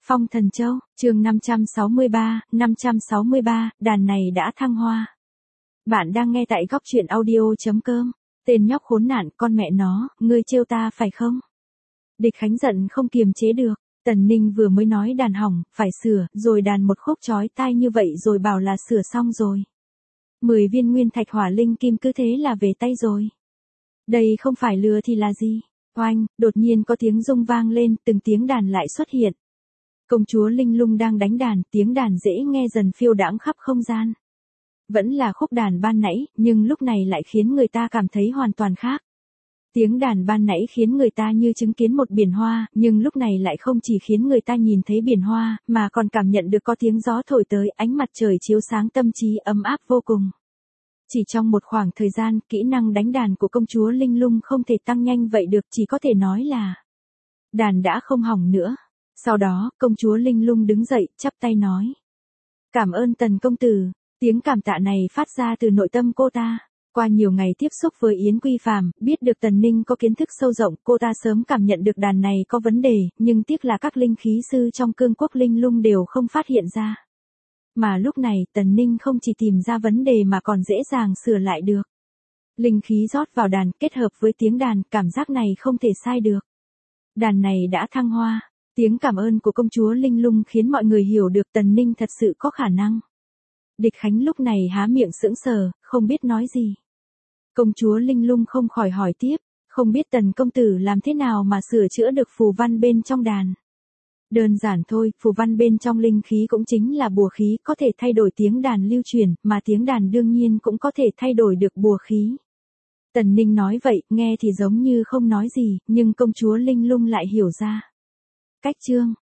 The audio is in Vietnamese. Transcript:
Phong Thần Châu, chương 563, đàn này đã thăng hoa. Bạn đang nghe tại góc truyện audio.com. Tên nhóc khốn nạn, con mẹ nó, ngươi trêu ta phải không? Địch Khánh giận không kiềm chế được. Tần Ninh vừa mới nói đàn hỏng, phải sửa, rồi đàn một khúc chói tai như vậy rồi bảo là sửa xong rồi. 10 viên nguyên thạch hỏa linh kim cứ thế là về tay rồi. Đây không phải lừa thì là gì? Oanh, đột nhiên có tiếng rung vang lên, từng tiếng đàn lại xuất hiện. Công chúa Linh Lung đang đánh đàn, tiếng đàn dễ nghe dần phiêu đãng khắp không gian. Vẫn là khúc đàn ban nãy, nhưng lúc này lại khiến người ta cảm thấy hoàn toàn khác. Tiếng đàn ban nãy khiến người ta như chứng kiến một biển hoa, nhưng lúc này lại không chỉ khiến người ta nhìn thấy biển hoa, mà còn cảm nhận được có tiếng gió thổi tới, ánh mặt trời chiếu sáng tâm trí ấm áp vô cùng. Chỉ trong một khoảng thời gian, kỹ năng đánh đàn của công chúa Linh Lung không thể tăng nhanh vậy được, chỉ có thể nói là đàn đã không hỏng nữa. Sau đó, công chúa Linh Lung đứng dậy, chắp tay nói: "Cảm ơn Tần công tử." Tiếng cảm tạ này phát ra từ nội tâm cô ta. Qua nhiều ngày tiếp xúc với Yến Quy Phàm, biết được Tần Ninh có kiến thức sâu rộng, cô ta sớm cảm nhận được đàn này có vấn đề, nhưng tiếc là các linh khí sư trong cương quốc Linh Lung đều không phát hiện ra. Mà lúc này, Tần Ninh không chỉ tìm ra vấn đề mà còn dễ dàng sửa lại được. Linh khí rót vào đàn, kết hợp với tiếng đàn, cảm giác này không thể sai được. Đàn này đã thăng hoa. Tiếng cảm ơn của công chúa Linh Lung khiến mọi người hiểu được Tần Ninh thật sự có khả năng. Địch Khánh lúc này há miệng sững sờ, không biết nói gì. Công chúa Linh Lung không khỏi hỏi tiếp, không biết Tần công tử làm thế nào mà sửa chữa được phù văn bên trong đàn. Đơn giản thôi, phù văn bên trong linh khí cũng chính là bùa khí, có thể thay đổi tiếng đàn lưu truyền, mà tiếng đàn đương nhiên cũng có thể thay đổi được bùa khí. Tần Ninh nói vậy, nghe thì giống như không nói gì, nhưng công chúa Linh Lung lại hiểu ra. Cách chương